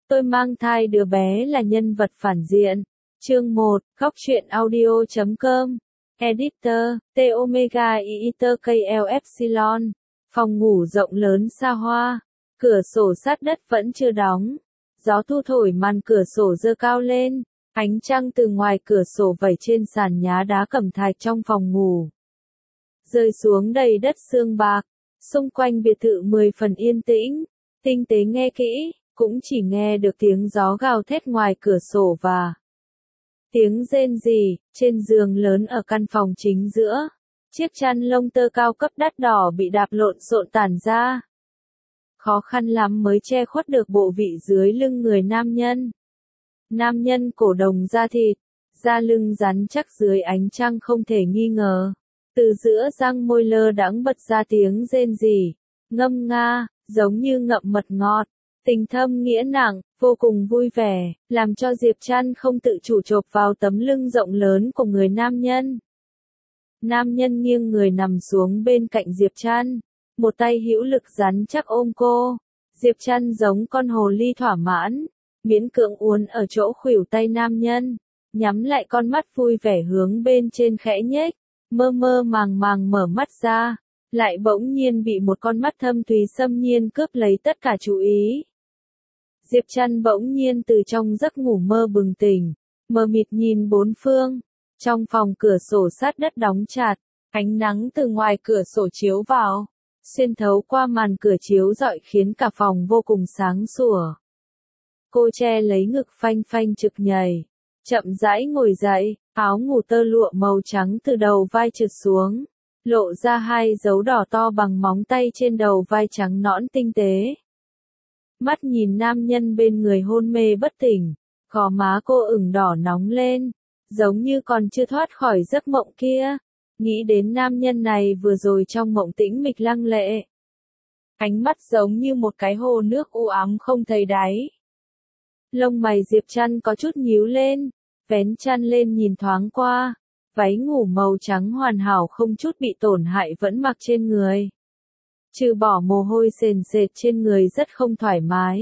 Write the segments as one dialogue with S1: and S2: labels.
S1: Tôi mang thai đứa bé là nhân vật phản diện. Chương 1, Góc truyện audio.com. Editor, T Omega Editor KL Epsilon. Phòng ngủ rộng lớn xa hoa. Cửa sổ sát đất vẫn chưa đóng. Gió thu thổi màn cửa sổ dơ cao lên. Ánh trăng từ ngoài cửa sổ vẩy trên sàn nhá đá cẩm thạch trong phòng ngủ. Rơi xuống đầy đất sương bạc. Xung quanh biệt thự 10 phần yên tĩnh. Tinh tế nghe kỹ, cũng chỉ nghe được tiếng gió gào thét ngoài cửa sổ và tiếng rên rỉ trên giường lớn ở căn phòng chính giữa. Chiếc chăn lông tơ cao cấp đắt đỏ bị đạp lộn xộn tản ra. Khó khăn lắm mới che khuất được bộ vị dưới lưng người nam nhân. Nam nhân cổ đồng da thịt, da lưng rắn chắc dưới ánh trăng không thể nghi ngờ. Từ giữa răng môi lơ đãng bật ra tiếng rên rỉ, ngâm nga, giống như ngậm mật ngọt. Tình thâm nghĩa nặng, vô cùng vui vẻ, làm cho Diệp Trăn không tự chủ chộp vào tấm lưng rộng lớn của người nam nhân. Nam nhân nghiêng người nằm xuống bên cạnh Diệp Trăn, một tay hữu lực rắn chắc ôm cô. Diệp Trăn giống con hồ ly thỏa mãn, miễn cưỡng uốn ở chỗ khuỷu tay nam nhân, nhắm lại con mắt vui vẻ hướng bên trên khẽ nhếch, mơ mơ màng màng mở mắt ra, lại bỗng nhiên bị một con mắt thâm thúy xâm nhiên cướp lấy tất cả chú ý. Diệp Trăn bỗng nhiên từ trong giấc ngủ mơ bừng tỉnh, mờ mịt nhìn bốn phương. Trong phòng cửa sổ sát đất đóng chặt, ánh nắng từ ngoài cửa sổ chiếu vào, xuyên thấu qua màn cửa chiếu rọi khiến cả phòng vô cùng sáng sủa. Cô che lấy ngực phanh phanh trực nhảy, chậm rãi ngồi dậy, áo ngủ tơ lụa màu trắng từ đầu vai trượt xuống, lộ ra hai dấu đỏ to bằng móng tay trên đầu vai trắng nõn tinh tế. Mắt nhìn nam nhân bên người hôn mê bất tỉnh, gò má cô ửng đỏ nóng lên, giống như còn chưa thoát khỏi giấc mộng kia. Nghĩ đến nam nhân này vừa rồi trong mộng tĩnh mịch lăng lệ. Ánh mắt giống như một cái hồ nước u ám không thấy đáy. Lông mày Diệp Trăn có chút nhíu lên, vén chăn lên nhìn thoáng qua, váy ngủ màu trắng hoàn hảo không chút bị tổn hại vẫn mặc trên người. Trừ bỏ mồ hôi sền sệt trên người rất không thoải mái.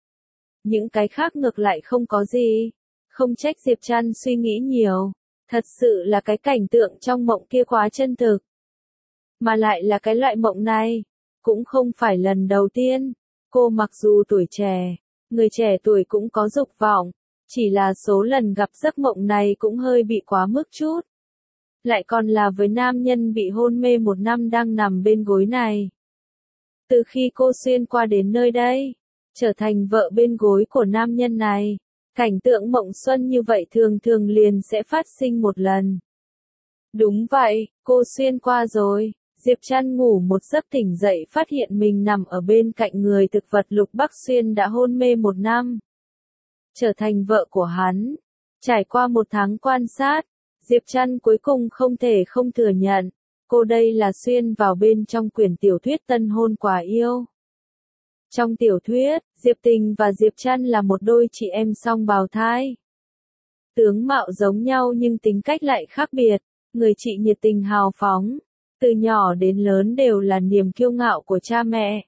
S1: Những cái khác ngược lại không có gì. Không trách Diệp Trăn suy nghĩ nhiều. Thật sự là cái cảnh tượng trong mộng kia quá chân thực. Mà lại là cái loại mộng này. Cũng không phải lần đầu tiên. Cô mặc dù tuổi trẻ, người trẻ tuổi cũng có dục vọng. Chỉ là số lần gặp giấc mộng này cũng hơi bị quá mức chút. Lại còn là với nam nhân bị hôn mê 1 năm đang nằm bên gối này. Từ khi cô xuyên qua đến nơi đây, trở thành vợ bên gối của nam nhân này, cảnh tượng mộng xuân như vậy thường thường liền sẽ phát sinh một lần. Đúng vậy, cô xuyên qua rồi. Diệp Trăn ngủ một giấc tỉnh dậy phát hiện mình nằm ở bên cạnh người thực vật Lục Bắc Xuyên đã hôn mê 1 năm. Trở thành vợ của hắn. Trải qua 1 tháng quan sát, Diệp Trăn cuối cùng không thể không thừa nhận. Cô đây là xuyên vào bên trong quyển tiểu thuyết Tân hôn quả yêu. Trong tiểu thuyết, Diệp Tình và Diệp Trăn là một đôi chị em song bào thai. Tướng mạo giống nhau nhưng tính cách lại khác biệt. Người chị nhiệt tình hào phóng, từ nhỏ đến lớn đều là niềm kiêu ngạo của cha mẹ.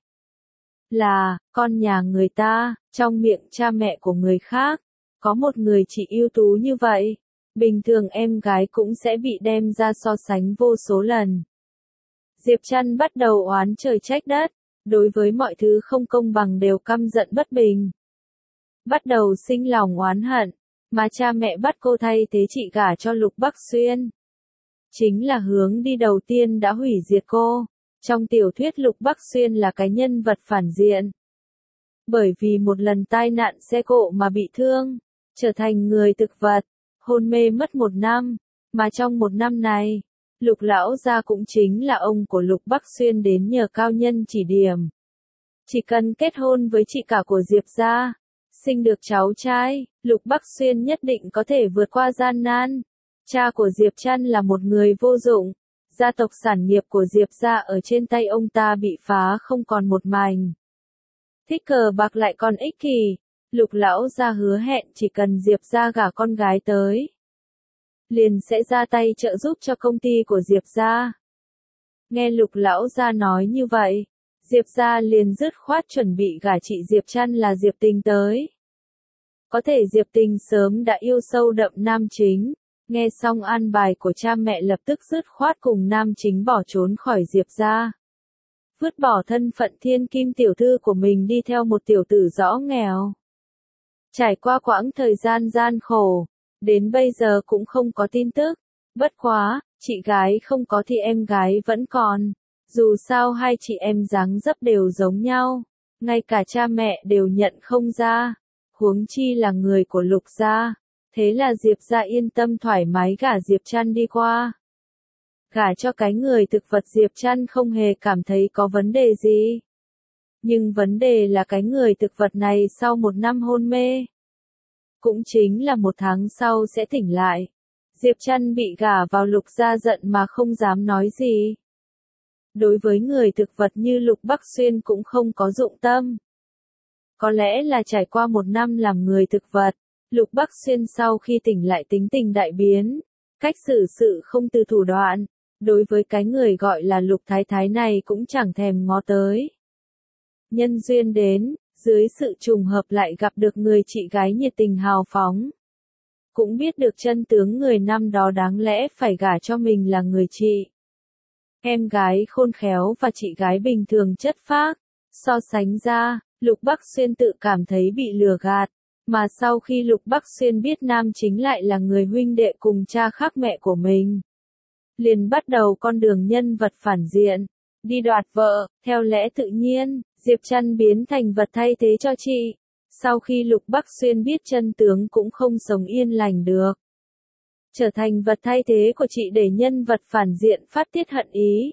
S1: Là con nhà người ta, trong miệng cha mẹ của người khác, có một người chị ưu tú như vậy. Bình thường em gái cũng sẽ bị đem ra so sánh vô số lần. Diệp Trăn bắt đầu oán trời trách đất, đối với mọi thứ không công bằng đều căm giận bất bình. Bắt đầu sinh lòng oán hận, mà cha mẹ bắt cô thay thế chị gả cho Lục Bắc Xuyên. Chính là hướng đi đầu tiên đã hủy diệt cô. Trong tiểu thuyết Lục Bắc Xuyên là cái nhân vật phản diện. Bởi vì một lần tai nạn xe cộ mà bị thương, trở thành người thực vật. Hôn mê mất 1 năm, mà trong 1 năm này, Lục lão gia cũng chính là ông của Lục Bắc Xuyên đến nhờ cao nhân chỉ điểm. Chỉ cần kết hôn với chị cả của Diệp gia, sinh được cháu trai, Lục Bắc Xuyên nhất định có thể vượt qua gian nan. Cha của Diệp Trăn là một người vô dụng, gia tộc sản nghiệp của Diệp gia ở trên tay ông ta bị phá không còn một mảnh. Thích cờ bạc lại còn ích kỷ. Lục lão gia hứa hẹn chỉ cần Diệp gia gả con gái tới, liền sẽ ra tay trợ giúp cho công ty của Diệp gia. Nghe Lục lão gia nói như vậy, Diệp gia liền dứt khoát chuẩn bị gả chị Diệp Trăn là Diệp Tình tới. Có thể Diệp Tình sớm đã yêu sâu đậm nam chính. Nghe xong an bài của cha mẹ lập tức dứt khoát cùng nam chính bỏ trốn khỏi Diệp gia. Vứt bỏ thân phận thiên kim tiểu thư của mình đi theo một tiểu tử rõ nghèo. Trải qua quãng thời gian gian khổ, đến bây giờ cũng không có tin tức. Bất quá, chị gái không có thì em gái vẫn còn. Dù sao hai chị em dáng dấp đều giống nhau, ngay cả cha mẹ đều nhận không ra. Huống chi là người của Lục gia. Thế là Diệp gia yên tâm thoải mái gả Diệp Trăn đi qua. Gả cho cái người thực vật Diệp Trăn không hề cảm thấy có vấn đề gì. Nhưng vấn đề là cái người thực vật này sau 1 năm hôn mê, cũng chính là 1 tháng sau sẽ tỉnh lại. Diệp Trăn bị gả vào Lục gia giận mà không dám nói gì. Đối với người thực vật như Lục Bắc Xuyên cũng không có dụng tâm. Có lẽ là trải qua 1 năm làm người thực vật, Lục Bắc Xuyên sau khi tỉnh lại tính tình đại biến, cách xử sự không từ thủ đoạn, đối với cái người gọi là Lục Thái Thái này cũng chẳng thèm ngó tới. Nhân duyên đến, dưới sự trùng hợp lại gặp được người chị gái nhiệt tình hào phóng. Cũng biết được chân tướng người năm đó đáng lẽ phải gả cho mình là người chị. Em gái khôn khéo và chị gái bình thường chất phác. So sánh ra, Lục Bắc Xuyên tự cảm thấy bị lừa gạt. Mà sau khi Lục Bắc Xuyên biết nam chính lại là người huynh đệ cùng cha khác mẹ của mình, liền bắt đầu con đường nhân vật phản diện, đi đoạt vợ. Theo lẽ tự nhiên, Diệp Trăn biến thành vật thay thế cho chị. Sau khi Lục Bắc Xuyên biết chân tướng cũng không sống yên lành được. Trở thành vật thay thế của chị để nhân vật phản diện phát tiết hận ý.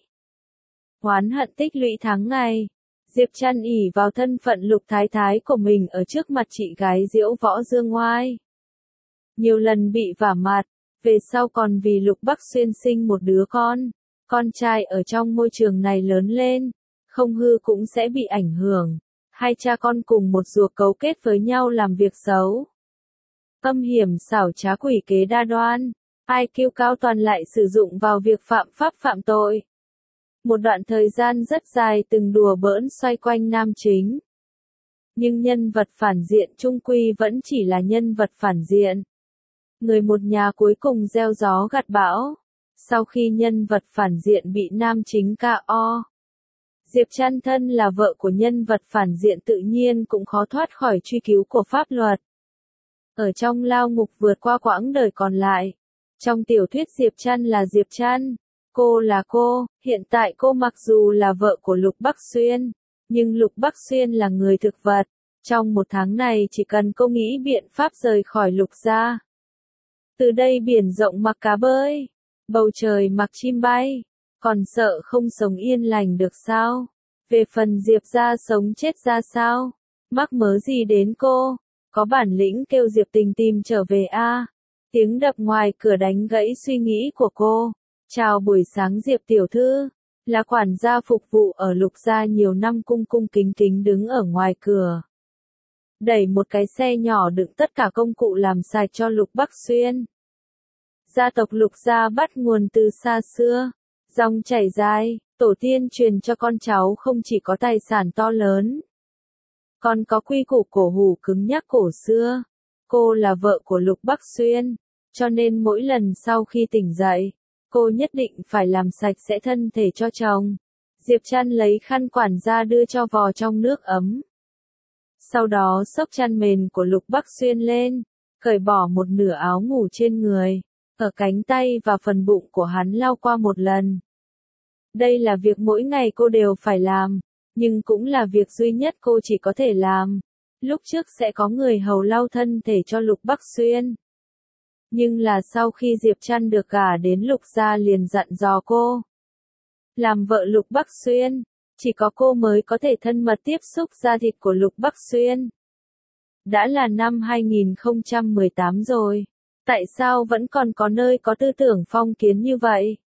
S1: Oán hận tích lũy tháng ngày. Diệp Trăn ỷ vào thân phận Lục Thái Thái của mình ở trước mặt chị gái diễu võ dương ngoai. Nhiều lần bị vả mặt, về sau còn vì Lục Bắc Xuyên sinh một đứa con trai ở trong môi trường này lớn lên, không hư cũng sẽ bị ảnh hưởng. Hai cha con cùng một ruột cấu kết với nhau làm việc xấu. Âm hiểm xảo trá quỷ kế đa đoan, IQ cao toàn lại sử dụng vào việc phạm pháp phạm tội. Một đoạn thời gian rất dài từng đùa bỡn xoay quanh nam chính. Nhưng nhân vật phản diện chung quy vẫn chỉ là nhân vật phản diện. Người một nhà cuối cùng gieo gió gặt bão. Sau khi nhân vật phản diện bị nam chính KO, Diệp Trăn thân là vợ của nhân vật phản diện tự nhiên cũng khó thoát khỏi truy cứu của pháp luật. Ở trong lao ngục vượt qua quãng đời còn lại. Trong tiểu thuyết Diệp Trăn là Diệp Trăn, cô là cô. Hiện tại cô mặc dù là vợ của Lục Bắc Xuyên, nhưng Lục Bắc Xuyên là người thực vật. Trong 1 tháng này chỉ cần cô nghĩ biện pháp rời khỏi Lục gia. Từ đây biển rộng mặc cá bơi, bầu trời mặc chim bay, còn sợ không sống yên lành được sao? Về phần Diệp gia sống chết ra sao? Mắc mớ gì đến cô? Có bản lĩnh kêu Diệp Tình tìm trở về a. Tiếng đập ngoài cửa đánh gãy suy nghĩ của cô. Chào buổi sáng Diệp tiểu thư, là quản gia phục vụ ở Lục gia nhiều năm cung cung kính kính đứng ở ngoài cửa. Đẩy một cái xe nhỏ đựng tất cả công cụ làm sạch cho Lục Bắc Xuyên. Gia tộc Lục gia bắt nguồn từ xa xưa, dòng chảy dài, tổ tiên truyền cho con cháu không chỉ có tài sản to lớn, còn có quy củ cổ hủ cứng nhắc cổ xưa. Cô là vợ của Lục Bắc Xuyên, cho nên mỗi lần sau khi tỉnh dậy, cô nhất định phải làm sạch sẽ thân thể cho chồng. Diệp Trăn lấy khăn quản gia đưa cho vò trong nước ấm. Sau đó xốc chăn mền của Lục Bắc Xuyên lên, cởi bỏ một nửa áo ngủ trên người, ở cánh tay và phần bụng của hắn lau qua một lần. Đây là việc mỗi ngày cô đều phải làm, nhưng cũng là việc duy nhất cô chỉ có thể làm. Lúc trước sẽ có người hầu lau thân thể cho Lục Bắc Xuyên. Nhưng là sau khi Diệp Trăn được gả đến Lục gia liền dặn dò cô. Làm vợ Lục Bắc Xuyên, chỉ có cô mới có thể thân mật tiếp xúc da thịt của Lục Bắc Xuyên. Đã là năm 2018 rồi, tại sao vẫn còn có nơi có tư tưởng phong kiến như vậy?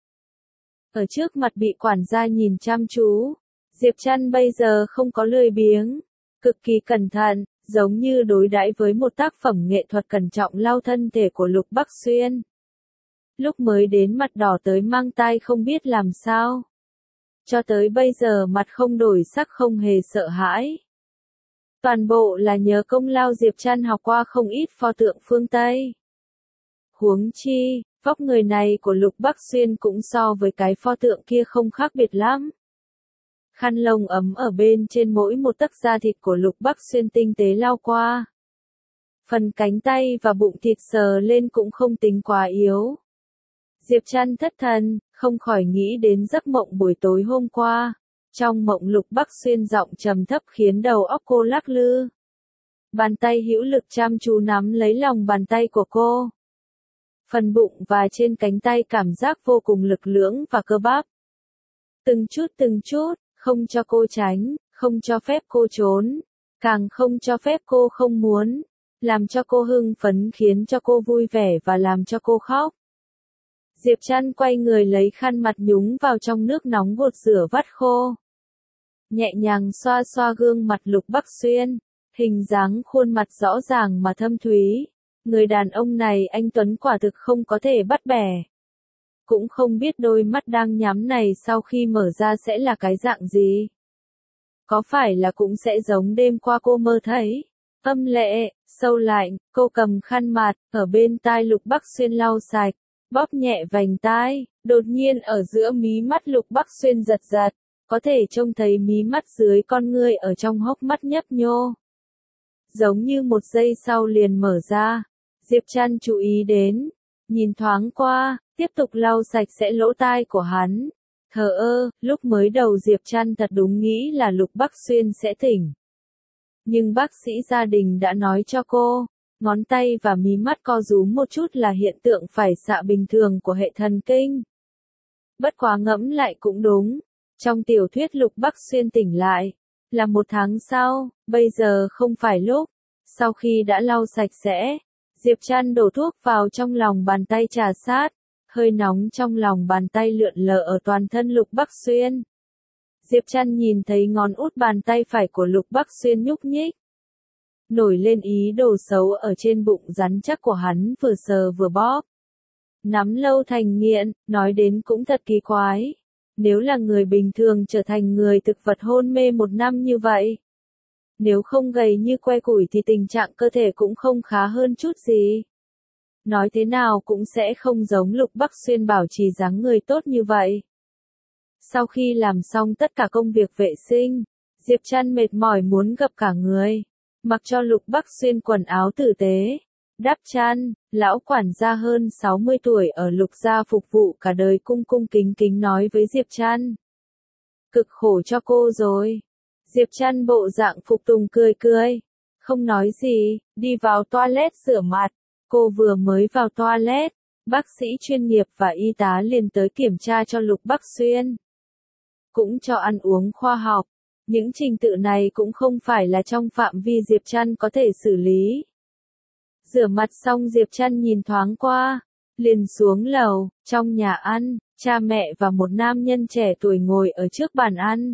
S1: Ở trước mặt bị quản gia nhìn chăm chú, Diệp Trăn bây giờ không có lười biếng, cực kỳ cẩn thận, giống như đối đãi với một tác phẩm nghệ thuật cẩn trọng lau thân thể của Lục Bắc Xuyên. Lúc mới đến mặt đỏ tới mang tai không biết làm sao. Cho tới bây giờ mặt không đổi sắc không hề sợ hãi. Toàn bộ là nhờ công lao Diệp Trăn học qua không ít pho tượng phương Tây. Huống chi, vóc người này của Lục Bắc Xuyên cũng so với cái pho tượng kia không khác biệt lắm. Khăn lông ấm ở bên trên mỗi một tấc da thịt của Lục Bắc Xuyên tinh tế lau qua. Phần cánh tay và bụng thịt sờ lên cũng không tính quá yếu. Diệp Trăn thất thần, không khỏi nghĩ đến giấc mộng buổi tối hôm qua. Trong mộng Lục Bắc Xuyên giọng trầm thấp khiến đầu óc cô lắc lư. Bàn tay hữu lực chăm chú nắm lấy lòng bàn tay của cô. Phần bụng và trên cánh tay cảm giác vô cùng lực lưỡng và cơ bắp. Từng chút, không cho cô tránh, không cho phép cô trốn, càng không cho phép cô không muốn, làm cho cô hưng phấn khiến cho cô vui vẻ và làm cho cô khóc. Diệp Trăn quay người lấy khăn mặt nhúng vào trong nước nóng gột rửa vắt khô. Nhẹ nhàng xoa xoa gương mặt Lục Bắc Xuyên, hình dáng khuôn mặt rõ ràng mà thâm thúy. Người đàn ông này anh Tuấn quả thực không có thể bắt bẻ. Cũng không biết đôi mắt đang nhắm này sau khi mở ra sẽ là cái dạng gì. Có phải là cũng sẽ giống đêm qua cô mơ thấy. Âm lệ, sâu lạnh, cô cầm khăn mặt, ở bên tai Lục Bắc Xuyên lau sạch, bóp nhẹ vành tai, đột nhiên ở giữa mí mắt Lục Bắc Xuyên giật giật, có thể trông thấy mí mắt dưới con ngươi ở trong hốc mắt nhấp nhô. Giống như một giây sau liền mở ra, Diệp Trăn chú ý đến, nhìn thoáng qua, tiếp tục lau sạch sẽ lỗ tai của hắn. Thờ ơ, lúc mới đầu Diệp Trăn thật đúng nghĩ là Lục Bắc Xuyên sẽ tỉnh. Nhưng bác sĩ gia đình đã nói cho cô, ngón tay và mí mắt co rúm một chút là hiện tượng phải xạ bình thường của hệ thần kinh. Bất quá ngẫm lại cũng đúng, trong tiểu thuyết Lục Bắc Xuyên tỉnh lại, là 1 tháng sau, bây giờ không phải lúc. Sau khi đã lau sạch sẽ, Diệp Trăn đổ thuốc vào trong lòng bàn tay trà sát, hơi nóng trong lòng bàn tay lượn lờ ở toàn thân Lục Bắc Xuyên. Diệp Trăn nhìn thấy ngón út bàn tay phải của Lục Bắc Xuyên nhúc nhích. Nổi lên ý đồ xấu ở trên bụng rắn chắc của hắn vừa sờ vừa bóp. Nắm lâu thành nghiện, nói đến cũng thật kỳ quái. Nếu là người bình thường trở thành người thực vật hôn mê 1 năm như vậy. Nếu không gầy như que củi thì tình trạng cơ thể cũng không khá hơn chút gì. Nói thế nào cũng sẽ không giống Lục Bắc Xuyên bảo trì dáng người tốt như vậy. Sau khi làm xong tất cả công việc vệ sinh, Diệp Trăn mệt mỏi muốn gập cả người. Mặc cho Lục Bắc Xuyên quần áo tử tế, đắp chăn, lão quản gia hơn 60 tuổi ở Lục gia phục vụ cả đời cung cung kính kính nói với Diệp Trăn. Cực khổ cho cô rồi. Diệp Trăn bộ dạng phục tùng cười cười, không nói gì, đi vào toilet rửa mặt. Cô vừa mới vào toilet, bác sĩ chuyên nghiệp và y tá liền tới kiểm tra cho Lục Bắc Xuyên. Cũng cho ăn uống khoa học. Những trình tự này cũng không phải là trong phạm vi Diệp Trăn có thể xử lý. Rửa mặt xong Diệp Trăn nhìn thoáng qua, liền xuống lầu, trong nhà ăn, cha mẹ và một nam nhân trẻ tuổi ngồi ở trước bàn ăn.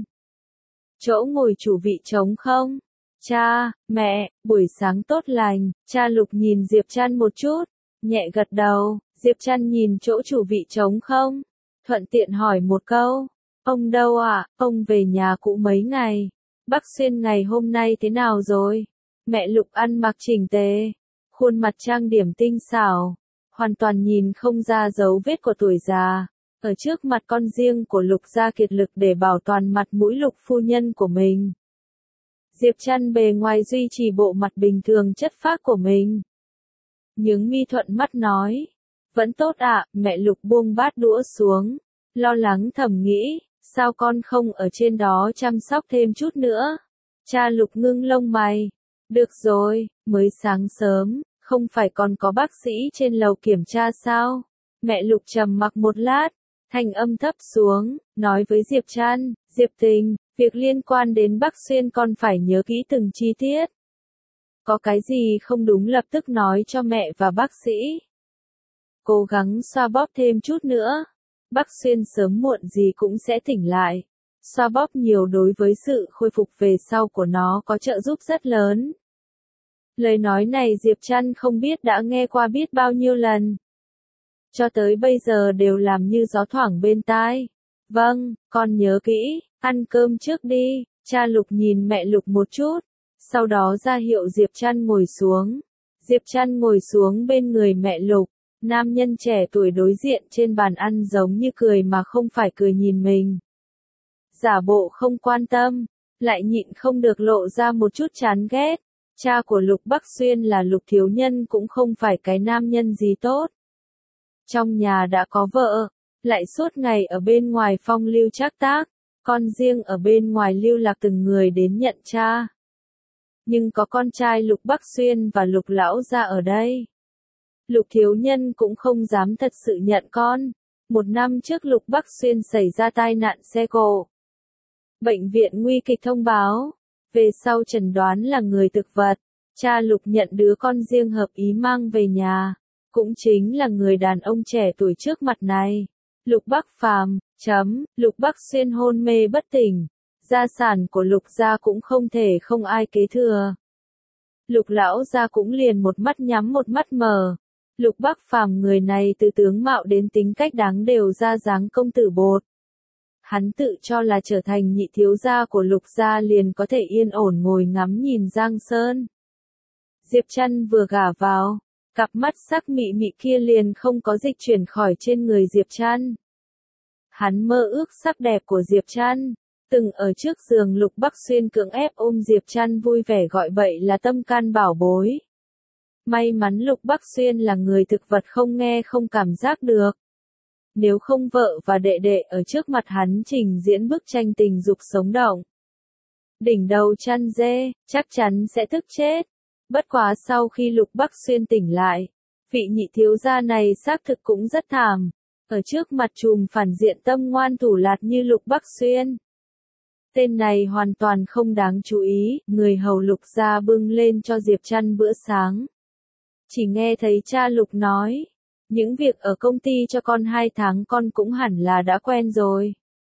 S1: Chỗ ngồi chủ vị trống không? Cha, mẹ, buổi sáng tốt lành. Cha Lục nhìn Diệp Trăn một chút, nhẹ gật đầu. Diệp Trăn nhìn chỗ chủ vị trống không, thuận tiện hỏi một câu. Ông đâu ạ? Ông về nhà cũ mấy ngày. Bác Xuyên ngày hôm nay thế nào rồi? Mẹ Lục ăn mặc chỉnh tề, khuôn mặt trang điểm tinh xảo, hoàn toàn nhìn không ra dấu vết của tuổi già. Ở trước mặt con riêng của Lục gia kiệt lực để bảo toàn mặt mũi Lục phu nhân của mình. Diệp Trăn bề ngoài duy trì bộ mặt bình thường chất phác của mình. Nhướng mi thuận mắt nói. Vẫn tốt ạ. Mẹ Lục buông bát đũa xuống, lo lắng thầm nghĩ. Sao con không ở trên đó chăm sóc thêm chút nữa? Cha Lục ngưng lông mày. Được rồi, mới sáng sớm, không phải còn có bác sĩ trên lầu kiểm tra sao? Mẹ Lục trầm mặc một lát, thanh âm thấp xuống, nói với Diệp Trăn, Diệp Tình, việc liên quan đến Bắc Xuyên con phải nhớ kỹ từng chi tiết. Có cái gì không đúng lập tức nói cho mẹ và bác sĩ. Cố gắng xoa bóp thêm chút nữa. Bắc Xuyên sớm muộn gì cũng sẽ tỉnh lại. Xoa bóp nhiều đối với sự khôi phục về sau của nó có trợ giúp rất lớn. Lời nói này Diệp Trăn không biết đã nghe qua biết bao nhiêu lần. Cho tới bây giờ đều làm như gió thoảng bên tai. Vâng, con nhớ kỹ, ăn cơm trước đi. Cha Lục nhìn mẹ Lục một chút, Sau đó ra hiệu Diệp Trăn ngồi xuống. Diệp Trăn ngồi xuống bên người mẹ Lục. Nam nhân trẻ tuổi đối diện trên bàn ăn giống như cười mà không phải cười nhìn mình. Giả bộ không quan tâm, lại nhịn không được lộ ra một chút chán ghét. Cha của Lục Bắc Xuyên là Lục Thiếu Nhân cũng không phải cái nam nhân gì tốt. Trong nhà đã có vợ, lại suốt ngày ở bên ngoài phong lưu trác tác, con riêng ở bên ngoài lưu lạc từng người đến nhận cha. Nhưng có con trai Lục Bắc Xuyên và Lục Lão gia ở đây. Lục Thiếu Nhân cũng không dám thật sự nhận con. Một năm trước Lục Bắc Xuyên xảy ra tai nạn xe cộ. Bệnh viện nguy kịch thông báo. Về sau chẩn đoán là người thực vật. Cha Lục nhận đứa con riêng hợp ý mang về nhà. Cũng chính là người đàn ông trẻ tuổi trước mặt này. Lục Bắc Phàm. Lục Bắc Xuyên hôn mê bất tỉnh. Gia sản của Lục gia cũng không thể không ai kế thừa. Lục Lão gia cũng liền một mắt nhắm một mắt mở. Lục Bắc Phàm người này từ tướng mạo đến tính cách đáng đều ra dáng công tử bột. Hắn tự cho là trở thành nhị thiếu gia của Lục gia liền có thể yên ổn ngồi ngắm nhìn Giang Sơn. Diệp Trăn vừa gả vào, cặp mắt sắc mị mị kia liền không có dịch chuyển khỏi trên người Diệp Trăn. Hắn mơ ước sắc đẹp của Diệp Trăn, từng ở trước giường Lục Bắc Xuyên cưỡng ép ôm Diệp Trăn vui vẻ gọi bậy là tâm can bảo bối. May mắn Lục Bắc Xuyên là người thực vật không nghe không cảm giác được. Nếu không vợ và đệ đệ ở trước mặt hắn trình diễn bức tranh tình dục sống động. Đỉnh đầu chăn dê, chắc chắn sẽ tức chết. Bất quá sau khi Lục Bắc Xuyên tỉnh lại, vị nhị thiếu gia này xác thực cũng rất thảm. Ở trước mặt trùm phản diện tâm ngoan thủ lạt như Lục Bắc Xuyên. Tên này hoàn toàn không đáng chú ý, người hầu Lục gia bưng lên cho Diệp Trăn bữa sáng. Chỉ nghe thấy cha Lục nói, những việc ở công ty cho con 2 tháng con cũng hẳn là đã quen rồi.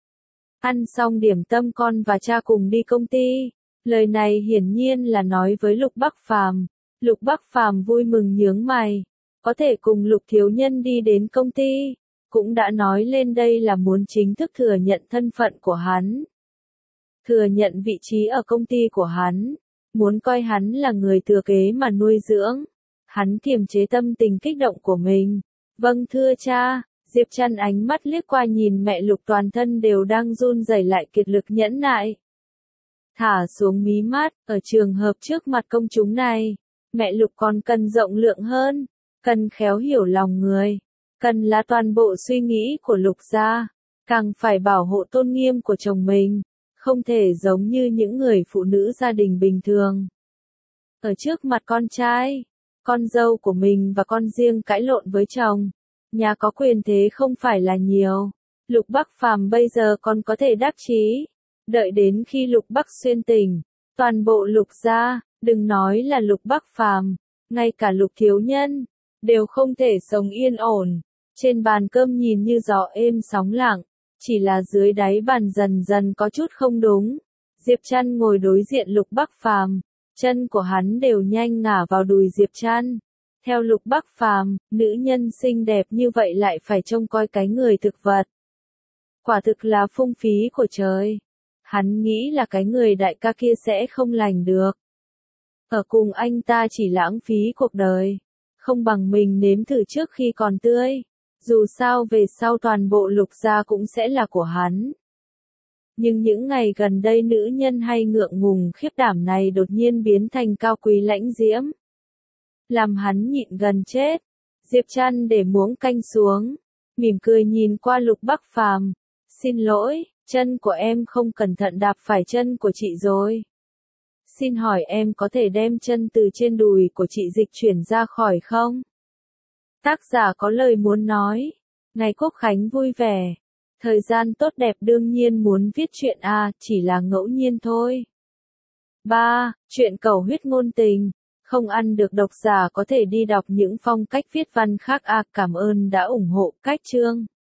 S1: Ăn xong điểm tâm con và cha cùng đi công ty. Lời này hiển nhiên là nói với Lục Bắc Phàm. Lục Bắc Phàm vui mừng nhướng mày, có thể cùng Lục Thiếu Nhân đi đến công ty, cũng đã nói lên đây là muốn chính thức thừa nhận thân phận của hắn. Thừa nhận vị trí ở công ty của hắn, muốn coi hắn là người thừa kế mà nuôi dưỡng. Hắn kiềm chế tâm tình kích động của mình. Vâng thưa cha. Diệp Trăn ánh mắt liếc qua nhìn mẹ Lục toàn thân đều đang run rẩy lại kiệt lực nhẫn nại. Thả xuống mí mắt, ở trường hợp trước mặt công chúng này, mẹ Lục còn cần rộng lượng hơn, cần khéo hiểu lòng người, cần là toàn bộ suy nghĩ của Lục gia, càng phải bảo hộ tôn nghiêm của chồng mình, không thể giống như những người phụ nữ gia đình bình thường. Ở trước mặt con trai, con dâu của mình và con riêng cãi lộn với chồng, nhà có quyền thế không phải là nhiều. Lục Bắc Phàm bây giờ còn có thể đắc chí. Đợi đến khi Lục Bắc Xuyên tỉnh, toàn bộ Lục gia, đừng nói là Lục Bắc Phàm, ngay cả Lục Thiếu Nhân, đều không thể sống yên ổn. Trên bàn cơm nhìn như gió êm sóng lặng, chỉ là dưới đáy bàn dần dần có chút không đúng. Diệp Trăn ngồi đối diện Lục Bắc Phàm, chân của hắn đều nhanh ngả vào đùi Diệp Trăn. Theo Lục Bắc Phàm, nữ nhân xinh đẹp như vậy lại phải trông coi cái người thực vật. Quả thực là phung phí của trời. Hắn nghĩ là cái người đại ca kia sẽ không lành được. Ở cùng anh ta chỉ lãng phí cuộc đời. Không bằng mình nếm thử trước khi còn tươi. Dù sao về sau toàn bộ Lục gia cũng sẽ là của hắn. Nhưng những ngày gần đây nữ nhân hay ngượng ngùng khiếp đảm này đột nhiên biến thành cao quý lãnh diễm. Làm hắn nhịn gần chết. Diệp Trăn để muỗng canh xuống, mỉm cười nhìn qua Lục Bắc Phàm. Xin lỗi, chân của em không cẩn thận đạp phải chân của chị rồi. Xin hỏi em có thể đem chân từ trên đùi của chị dịch chuyển ra khỏi không? Tác giả có lời muốn nói. Ngày Quốc Khánh vui vẻ. Thời gian tốt đẹp đương nhiên muốn viết truyện chỉ là ngẫu nhiên thôi. 3. Truyện cầu huyết ngôn tình. Không ăn được độc giả có thể đi đọc những phong cách viết văn khác. Cảm ơn đã ủng hộ cách chương.